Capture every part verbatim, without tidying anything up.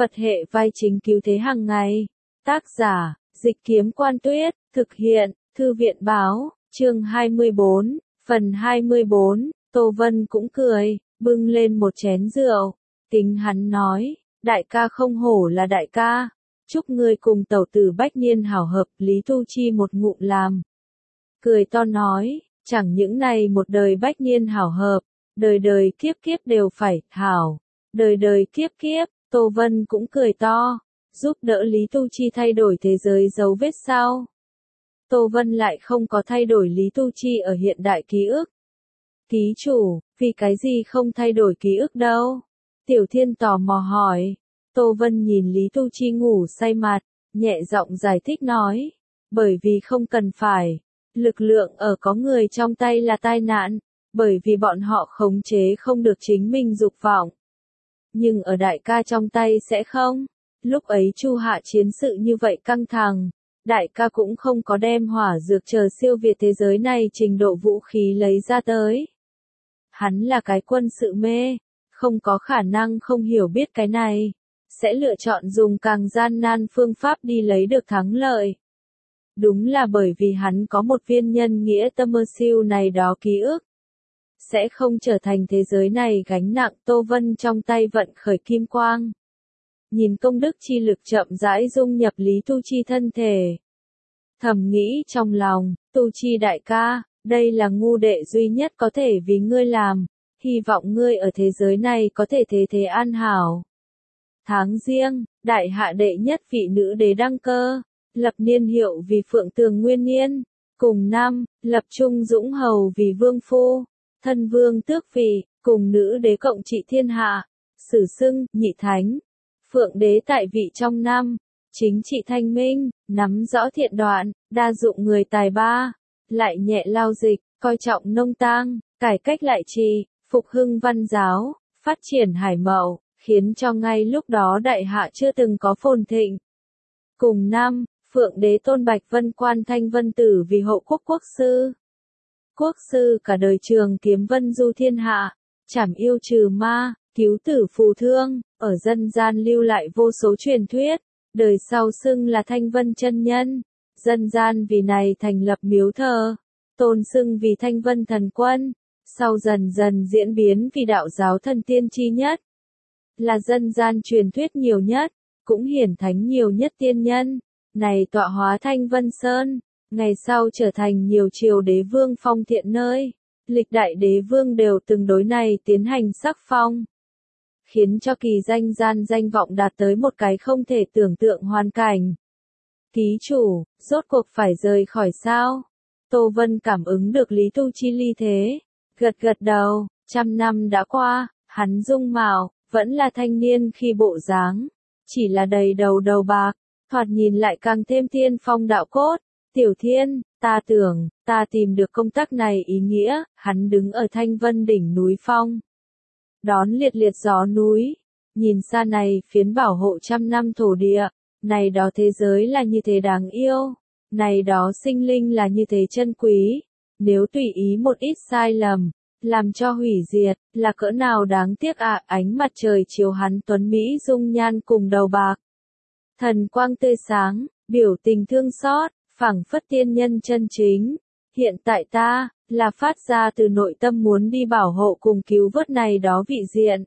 Phật hệ vai chính cứu thế hàng ngày. Tác giả, Dịch Kiếm Quan Tuyết, thực hiện, Thư viện Báo, chương hai mươi bốn, phần hai mươi bốn, Tô Vân cũng cười, bưng lên một chén rượu, kính hắn nói, đại ca không hổ là đại ca, chúc ngươi cùng tẩu tử bách niên hảo hợp, Lý Tu Chi một ngụm làm. Cười to nói, chẳng những này một đời bách niên hảo hợp, đời đời kiếp kiếp đều phải hảo, đời đời kiếp kiếp. Tô Vân cũng cười to, giúp đỡ Lý Tu Chi thay đổi thế giới dấu vết sao. Tô Vân lại không có thay đổi Lý Tu Chi ở hiện đại ký ức. Ký chủ, vì cái gì không thay đổi ký ức đâu? Tiểu Thiên tò mò hỏi. Tô Vân nhìn Lý Tu Chi ngủ say mặt, nhẹ giọng giải thích nói. Bởi vì không cần phải. Lực lượng ở có người trong tay là tai nạn, bởi vì bọn họ khống chế không được chính mình dục vọng. Nhưng ở đại ca trong tay sẽ không. Lúc ấy Chu Hạ chiến sự như vậy căng thẳng, đại ca cũng không có đem hỏa dược chờ siêu việt thế giới này trình độ vũ khí lấy ra tới. Hắn là cái quân sự mê, không có khả năng không hiểu biết cái này, sẽ lựa chọn dùng càng gian nan phương pháp đi lấy được thắng lợi. Đúng là bởi vì hắn có một viên nhân nghĩa tâm mơ siêu này đó ký ức. Sẽ không trở thành thế giới này gánh nặng. Tô Vân trong tay vận khởi kim quang. Nhìn công đức chi lực chậm rãi dung nhập Lý Tu Chi thân thể. Thầm nghĩ trong lòng, Tu Chi đại ca, đây là ngu đệ duy nhất có thể vì ngươi làm, hy vọng ngươi ở thế giới này có thể thế thế an hảo. Tháng Giêng, đại hạ đệ nhất vị nữ đế đăng cơ, lập niên hiệu vì Phượng Tường Nguyên Niên, cùng năm, lập Trung Dũng Hầu vì Vương Phu. Thân vương tước vị, cùng nữ đế cộng trị thiên hạ, sử xưng, nhị thánh. Phượng đế tại vị trong năm, chính trị thanh minh, nắm rõ thiện đoạn, đa dụng người tài ba, lại nhẹ lao dịch, coi trọng nông tang, cải cách lại trì, phục hưng văn giáo, phát triển hải mậu, khiến cho ngay lúc đó đại hạ chưa từng có phồn thịnh. Cùng năm, Phượng đế tôn Bạch Vân Quan Thanh Vân Tử vì hộ quốc quốc sư. Quốc sư cả đời trường kiếm vân du thiên hạ, trảm yêu trừ ma, cứu tử phù thương, ở dân gian lưu lại vô số truyền thuyết, đời sau xưng là Thanh Vân chân nhân, dân gian vì này thành lập miếu thờ, tôn xưng vì Thanh Vân thần quân, sau dần dần diễn biến vì đạo giáo thần tiên chi nhất, là dân gian truyền thuyết nhiều nhất, cũng hiển thánh nhiều nhất tiên nhân, này tọa hóa Thanh Vân Sơn. Ngày sau trở thành nhiều triều đế vương phong thiện nơi, lịch đại đế vương đều từng đối này tiến hành sắc phong, khiến cho kỳ danh gian danh vọng đạt tới một cái không thể tưởng tượng hoàn cảnh. Ký chủ, rốt cuộc phải rời khỏi sao? Tô Vân cảm ứng được Lý Tu Chi ly thế, gật gật đầu, trăm năm đã qua, hắn dung mạo, vẫn là thanh niên khi bộ dáng, chỉ là đầy đầu đầu bạc, thoạt nhìn lại càng thêm thiên phong đạo cốt. Tiểu Thiên, ta tưởng, ta tìm được công tác này ý nghĩa, hắn đứng ở Thanh Vân đỉnh núi phong. Đón liệt liệt gió núi, nhìn xa này phiến bảo hộ trăm năm thổ địa, này đó thế giới là như thế đáng yêu, này đó sinh linh là như thế chân quý, nếu tùy ý một ít sai lầm, làm cho hủy diệt, là cỡ nào đáng tiếc ạ. À, ánh mặt trời chiếu hắn tuấn Mỹ dung nhan cùng đầu bạc. Thần quang tươi sáng, biểu tình thương xót. Phảng phất tiên nhân chân chính, hiện tại ta, là phát ra từ nội tâm muốn đi bảo hộ cùng cứu vớt này đó vị diện.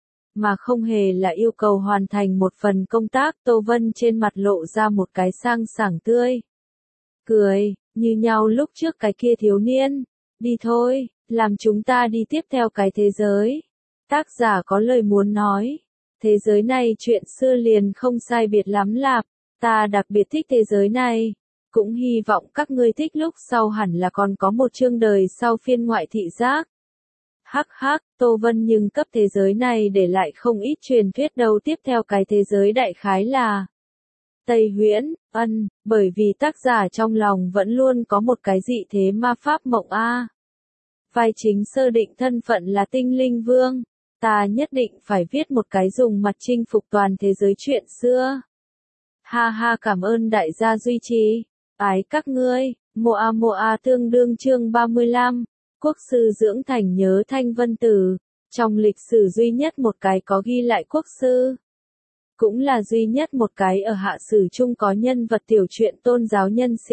Mà không hề là yêu cầu hoàn thành một phần công tác. Tô Vân trên mặt lộ ra một cái sang sảng tươi. Cười, như nhau lúc trước cái kia thiếu niên. Đi thôi, làm chúng ta đi tiếp theo cái thế giới. Tác giả có lời muốn nói. Thế giới này chuyện xưa liền không sai biệt lắm lạp, ta đặc biệt thích thế giới này. Cũng hy vọng các ngươi thích lúc sau hẳn là còn có một chương đời sau phiên ngoại thị giác. Hắc hắc, Tô Vân nhưng cấp thế giới này để lại không ít truyền thuyết đâu. Tiếp theo cái thế giới đại khái là Tây Huyễn, ân, bởi vì tác giả trong lòng vẫn luôn có một cái dị thế ma pháp mộng a. Vai chính sơ định thân phận là tinh linh vương, ta nhất định phải viết một cái dùng mặt chinh phục toàn thế giới chuyện xưa. Ha ha, cảm ơn đại gia duy trì. Ái các ngươi, Moa Moa tương đương chương ba mươi lăm, quốc sư dưỡng thành nhớ Thanh Vân Tử, trong lịch sử duy nhất một cái có ghi lại quốc sư. cũng là duy nhất một cái ở Hạ Sử Chung có nhân vật tiểu truyện tôn giáo nhân sĩ.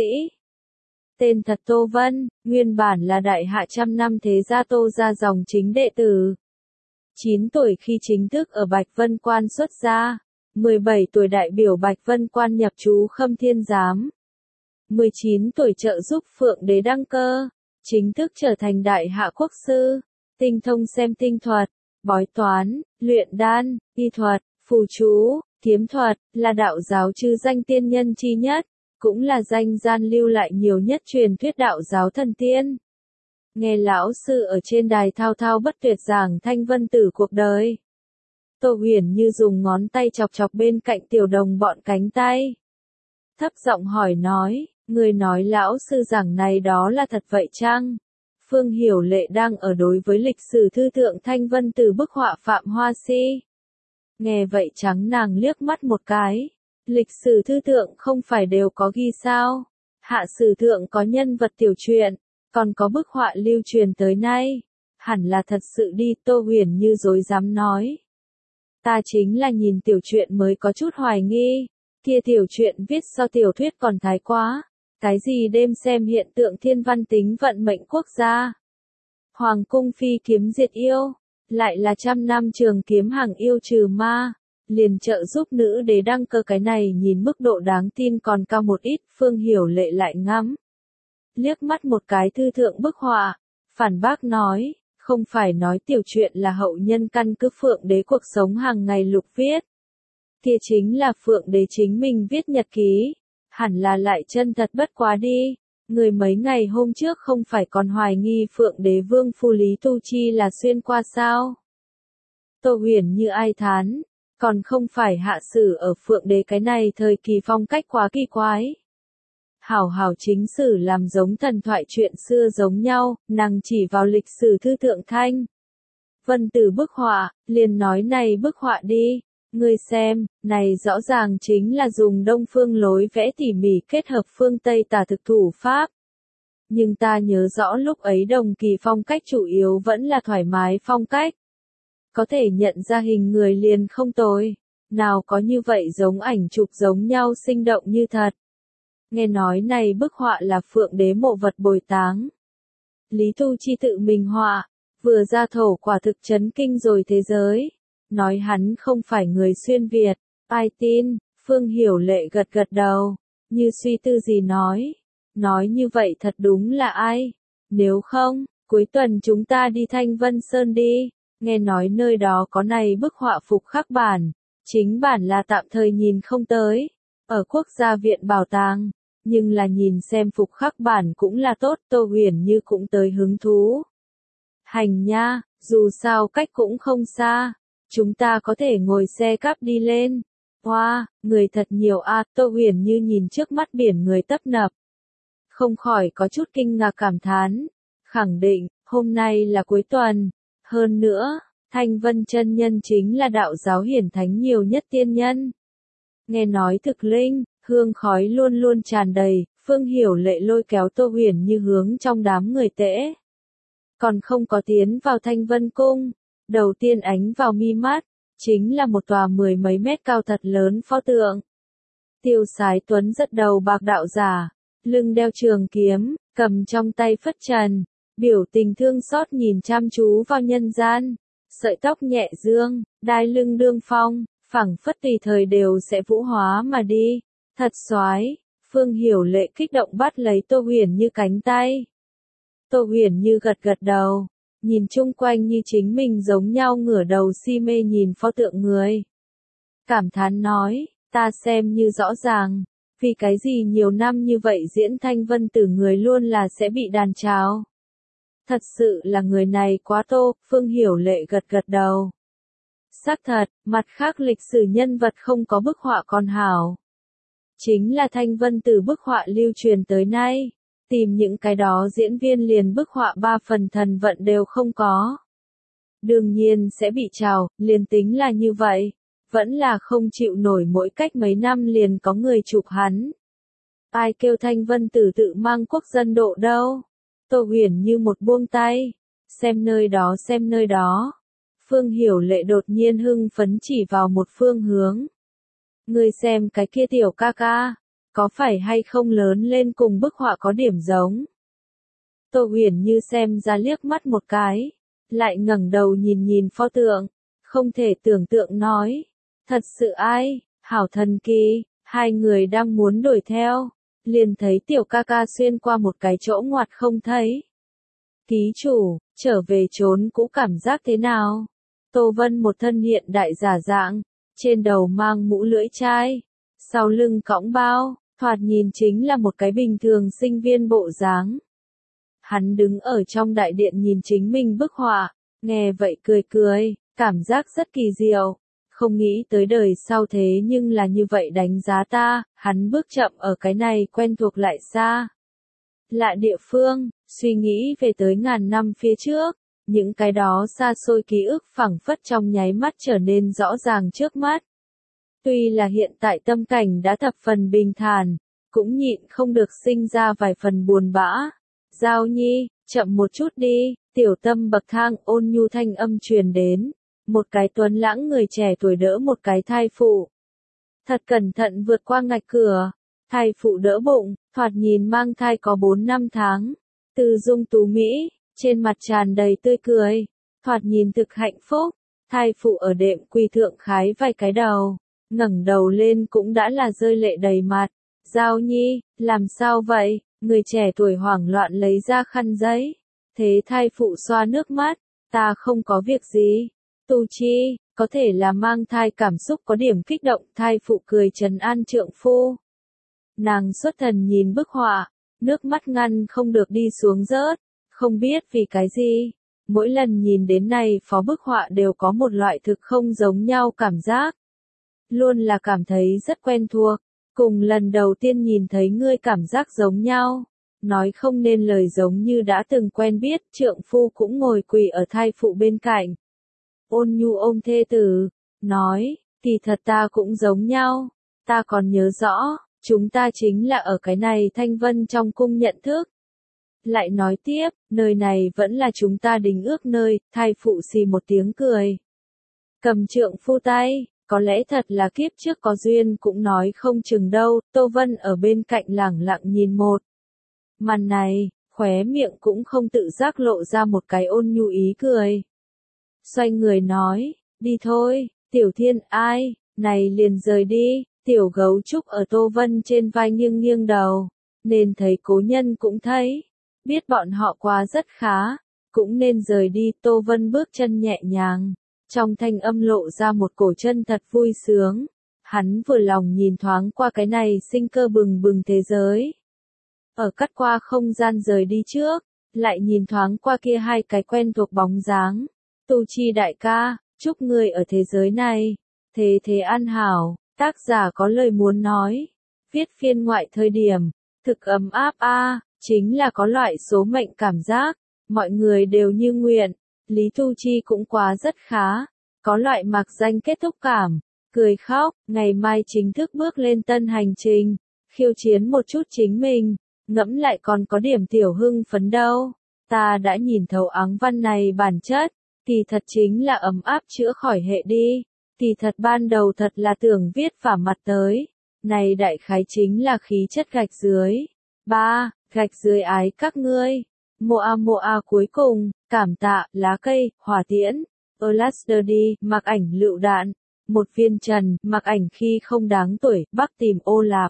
Tên thật Tô Vân, nguyên bản là đại hạ trăm năm thế gia Tô gia dòng chính đệ tử. chín tuổi khi chính thức ở Bạch Vân Quan xuất gia, mười bảy tuổi đại biểu Bạch Vân Quan nhập trú Khâm Thiên Giám. mười chín tuổi trợ giúp Phượng Đế đăng cơ, chính thức trở thành đại hạ quốc sư, tinh thông xem tinh thuật, bói toán, luyện đan, y thuật, phù chú, kiếm thuật, là đạo giáo chư danh tiên nhân chi nhất, cũng là danh gian lưu lại nhiều nhất truyền thuyết đạo giáo thần tiên. Nghe lão sư ở trên đài thao thao bất tuyệt giảng Thanh Vân Tử cuộc đời. Tô Huyền Như dùng ngón tay chọc chọc bên cạnh tiểu đồng bọn cánh tay. Thấp giọng hỏi nói, người nói lão sư giảng này đó là thật vậy chăng? Phương Hiểu Lệ đang ở đối với lịch sử thư thượng Thanh Vân Tử bức họa Phạm Hoa Si. Nghe vậy trắng nàng liếc mắt một cái. Lịch sử thư thượng không phải đều có ghi sao? Hạ sử thượng có nhân vật tiểu truyện, còn có bức họa lưu truyền tới nay. Hẳn là thật sự đi, Tô Huyền Như dối dám nói. Ta chính là nhìn tiểu truyện mới có chút hoài nghi. Kia tiểu truyện viết so tiểu thuyết còn thái quá. Cái gì đêm xem hiện tượng thiên văn tính vận mệnh quốc gia. Hoàng cung phi kiếm diệt yêu. Lại là trăm năm trường kiếm hàng yêu trừ ma. Liền trợ giúp nữ đế đăng cơ, cái này nhìn mức độ đáng tin còn cao một ít. Phương Hiểu Lệ lại ngắm. Liếc mắt một cái thư thượng bức họa. Phản bác nói, không phải nói tiểu truyện là hậu nhân căn cứ Phượng Đế cuộc sống hàng ngày lục viết. Kia chính là Phượng Đế chính mình viết nhật ký. Hẳn là lại chân thật bất quá đi. Người mấy ngày hôm trước không phải còn hoài nghi Phượng Đế vương phu Lý Tu Chi là xuyên qua sao? Tô Huyền Như ai thán, còn không phải hạ sử ở Phượng Đế cái này thời kỳ phong cách quá kỳ quái. Hảo hảo chính sử làm giống thần thoại chuyện xưa giống nhau, nàng chỉ vào lịch sử thư thượng Thanh Vân Tử bức họa, liền nói này bức họa đi. Ngươi xem, này rõ ràng chính là dùng đông phương lối vẽ tỉ mỉ kết hợp phương Tây tả thực thủ pháp. Nhưng ta nhớ rõ lúc ấy đồng kỳ phong cách chủ yếu vẫn là thoải mái phong cách. Có thể nhận ra hình người liền không tồi. Nào có như vậy giống ảnh chụp giống nhau sinh động như thật. Nghe nói này bức họa là Phượng Đế mộ vật bồi táng. Lý Tu Chi tự mình họa, vừa ra thổ quả thực chấn kinh rồi thế giới. Nói hắn không phải người xuyên Việt, ai tin? Phương Hiểu Lệ gật gật đầu, như suy tư gì nói. Nói như vậy thật đúng là ai? Nếu không, cuối tuần chúng ta đi Thanh Vân Sơn đi. Nghe nói nơi đó có này bức họa phục khắc bản, chính bản là tạm thời nhìn không tới, ở quốc gia viện bảo tàng, nhưng là nhìn xem phục khắc bản cũng là tốt. Tô Huyền Như cũng tới hứng thú. Hành nha, dù sao cách cũng không xa. Chúng ta có thể ngồi xe cáp đi lên. Wow, người thật nhiều a. Tô Huyền Như nhìn trước mắt biển người tấp nập. Không khỏi có chút kinh ngạc cảm thán. Khẳng định, hôm nay là cuối tuần. Hơn nữa, Thanh Vân chân nhân chính là đạo giáo hiển thánh nhiều nhất tiên nhân. Nghe nói thực linh, hương khói luôn luôn tràn đầy. Phương Hiểu Lệ lôi kéo Tô Huyền Như hướng trong đám người tễ. Còn không có tiến vào Thanh Vân cung. Đầu tiên ánh vào mi mắt, chính là một tòa mười mấy mét cao thật lớn pho tượng. Tiêu Sái Tuấn rất đầu bạc đạo giả, lưng đeo trường kiếm, cầm trong tay phất trần, biểu tình thương xót nhìn chăm chú vào nhân gian. Sợi tóc nhẹ dương, đai lưng đương phong, phẳng phất tùy thời đều sẽ vũ hóa mà đi. Thật soái. Phương Hiểu Lệ kích động bắt lấy Tô Huyền Như cánh tay. Tô Huyền Như gật gật đầu. Nhìn chung quanh như chính mình giống nhau ngửa đầu si mê nhìn pho tượng người. Cảm thán nói, ta xem như rõ ràng, vì cái gì nhiều năm như vậy diễn Thanh Vân Tử người luôn là sẽ bị đàn tráo. Thật sự là người này quá tô. Phương Hiểu Lệ gật gật đầu. Xác thật, mặt khác lịch sử nhân vật không có bức họa còn hảo. Chính là Thanh Vân Tử bức họa lưu truyền tới nay. Tìm những cái đó diễn viên liền bức họa ba phần thần vận đều không có. Đương nhiên sẽ bị trào, liền tính là như vậy. Vẫn là không chịu nổi mỗi cách mấy năm liền có người chụp hắn. Ai kêu Thanh Vân Tử tự mang quốc dân độ đâu. Tô Huyền Như một buông tay. Xem nơi đó xem nơi đó. Phương Hiểu Lệ đột nhiên hưng phấn chỉ vào một phương hướng. Ngươi xem cái kia tiểu ca ca, có phải hay không lớn lên cùng bức họa có điểm giống? Tô Huyền Như xem ra liếc mắt một cái, lại ngẩng đầu nhìn nhìn pho tượng, không thể tưởng tượng nói, thật sự ai, hảo thần kỳ, hai người đang muốn đuổi theo, liền thấy tiểu ca ca xuyên qua một cái chỗ ngoặt không thấy. Ký chủ, trở về trốn cũ cảm giác thế nào? Tô Vân một thân hiện đại giả dạng, trên đầu mang mũ lưỡi chai, sau lưng cõng bao, thoạt nhìn chính là một cái bình thường sinh viên bộ dáng. Hắn đứng ở trong đại điện nhìn chính mình bức họa, nghe vậy cười cười, cảm giác rất kỳ diệu. Không nghĩ tới đời sau thế nhưng là như vậy đánh giá ta, hắn bước chậm ở cái này quen thuộc lại xa. Lạ địa phương, suy nghĩ về tới ngàn năm phía trước, những cái đó xa xôi ký ức phẳng phất trong nháy mắt trở nên rõ ràng trước mắt. Tuy là hiện tại tâm cảnh đã thập phần bình thản, cũng nhịn không được sinh ra vài phần buồn bã. Giao Nhi, chậm một chút đi, tiểu tâm bậc thang ôn nhu thanh âm truyền đến. Một cái tuấn lãng người trẻ tuổi đỡ một cái thai phụ. Thật cẩn thận vượt qua ngạch cửa, thai phụ đỡ bụng, thoạt nhìn mang thai có bốn năm tháng. Từ dung tú Mỹ, trên mặt tràn đầy tươi cười, thoạt nhìn thực hạnh phúc. Thai phụ ở đệm quỳ thượng khái vài cái đầu, ngẩng đầu lên cũng đã là rơi lệ đầy mặt. Giao Nhi, làm sao vậy? Người trẻ tuổi hoảng loạn lấy ra khăn giấy. Thế thai phụ xoa nước mắt, ta không có việc gì. Tu Chi, có thể là mang thai cảm xúc có điểm kích động, thai phụ cười trấn an trượng phu. Nàng xuất thần nhìn bức họa, nước mắt ngăn không được đi xuống rớt, không biết vì cái gì. Mỗi lần nhìn đến này phó bức họa đều có một loại thực không giống nhau cảm giác. Luôn là cảm thấy rất quen thuộc, cùng lần đầu tiên nhìn thấy ngươi cảm giác giống nhau. Nói không nên lời giống như đã từng quen biết, trượng phu cũng ngồi quỳ ở thai phụ bên cạnh. Ôn nhu ôm thê tử, nói, kỳ thật ta cũng giống nhau, ta còn nhớ rõ, chúng ta chính là ở cái này Thanh Vân trong cung nhận thức. Lại nói tiếp, nơi này vẫn là chúng ta đính ước nơi, thai phụ xì một tiếng cười. Cầm trượng phu tay, có lẽ thật là kiếp trước có duyên cũng nói không chừng đâu, Tô Vân ở bên cạnh lẳng lặng nhìn một. Màn này, khóe miệng cũng không tự giác lộ ra một cái ôn nhu ý cười. Xoay người nói, đi thôi, Tiểu Thiên ai, này liền rời đi, Tiểu Gấu Trúc ở Tô Vân trên vai nghiêng nghiêng đầu, nên thấy cố nhân cũng thấy, biết bọn họ qua rất khá, cũng nên rời đi. Tô Vân bước chân nhẹ nhàng, trong thanh âm lộ ra một cổ chân thật vui sướng, hắn vừa lòng nhìn thoáng qua cái này sinh cơ bừng bừng thế giới. Ở cắt qua không gian rời đi trước, lại nhìn thoáng qua kia hai cái quen thuộc bóng dáng. Tu Chi đại ca, chúc người ở thế giới này, thế thế an hảo, tác giả có lời muốn nói. Viết phiên ngoại thời điểm, thực ấm áp a, chính là có loại số mệnh cảm giác, mọi người đều như nguyện, Lý Tu Chi cũng quá rất khá, có loại mặc danh kết thúc cảm, cười khóc, ngày mai chính thức bước lên tân hành trình, khiêu chiến một chút chính mình, ngẫm lại còn có điểm tiểu hưng phấn đâu, ta đã nhìn thấu áng văn này bản chất. Kỳ thật chính là ấm áp chữa khỏi hệ đi, kỳ thật ban đầu thật là tưởng viết vả mặt tới, này đại khái chính là khí chất gạch dưới. Ba, gạch dưới ái các ngươi, Moa Moa cuối cùng, cảm tạ, lá cây, hỏa tiễn, Elasтерdy, mặc ảnh lựu đạn, một viên trần, mặc ảnh khi không đáng tuổi, bắc tìm ô lạp.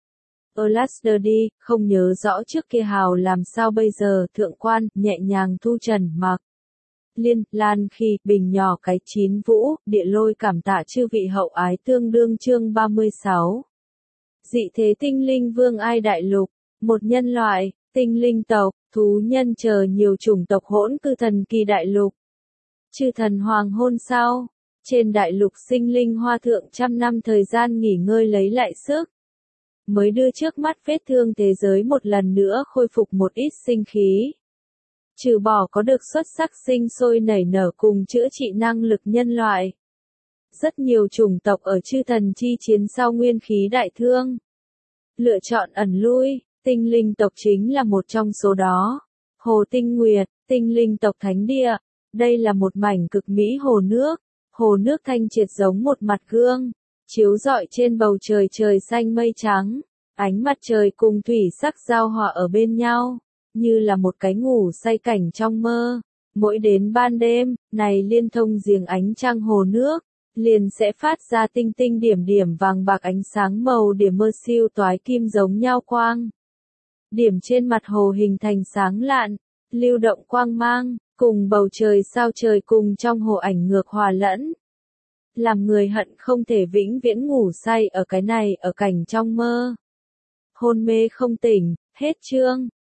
Elasterdy, không nhớ rõ trước kia hào làm sao bây giờ, thượng quan, nhẹ nhàng thu trần, mặc. Liên, Lan khi, bình nhỏ cái chín vũ, địa lôi cảm tạ chư vị hậu ái tương đương chương ba mươi sáu. Dị thế tinh linh vương ai đại lục, một nhân loại, tinh linh tộc, thú nhân chờ nhiều chủng tộc hỗn cư thần kỳ đại lục. Chư thần hoàng hôn sau, trên đại lục sinh linh hoa thượng trăm năm thời gian nghỉ ngơi lấy lại sức. Mới đưa trước mắt vết thương thế giới một lần nữa khôi phục một ít sinh khí. Trừ bỏ có được xuất sắc sinh sôi nảy nở cùng chữa trị năng lực nhân loại. Rất nhiều chủng tộc ở chư thần chi chiến sau nguyên khí đại thương. Lựa chọn ẩn lui, tinh linh tộc chính là một trong số đó. Hồ Tinh Nguyệt, tinh linh tộc thánh địa. Đây là một mảnh cực mỹ hồ nước. Hồ nước thanh triệt giống một mặt gương. chiếu rọi trên bầu trời trời xanh mây trắng, ánh mặt trời cùng thủy sắc giao hòa ở bên nhau, như là một cái ngủ say cảnh trong mơ. Mỗi đến ban đêm, này liên thông giếng ánh trăng hồ nước, liền sẽ phát ra tinh tinh điểm điểm vàng bạc ánh sáng màu điểm mơ siêu toái kim giống nhau quang. Điểm trên mặt hồ hình thành sáng lạn, lưu động quang mang, cùng bầu trời sao trời cùng trong hồ ảnh ngược hòa lẫn. Làm người hận không thể vĩnh viễn ngủ say ở cái này ở cảnh trong mơ. Hôn mê không tỉnh, hết chương.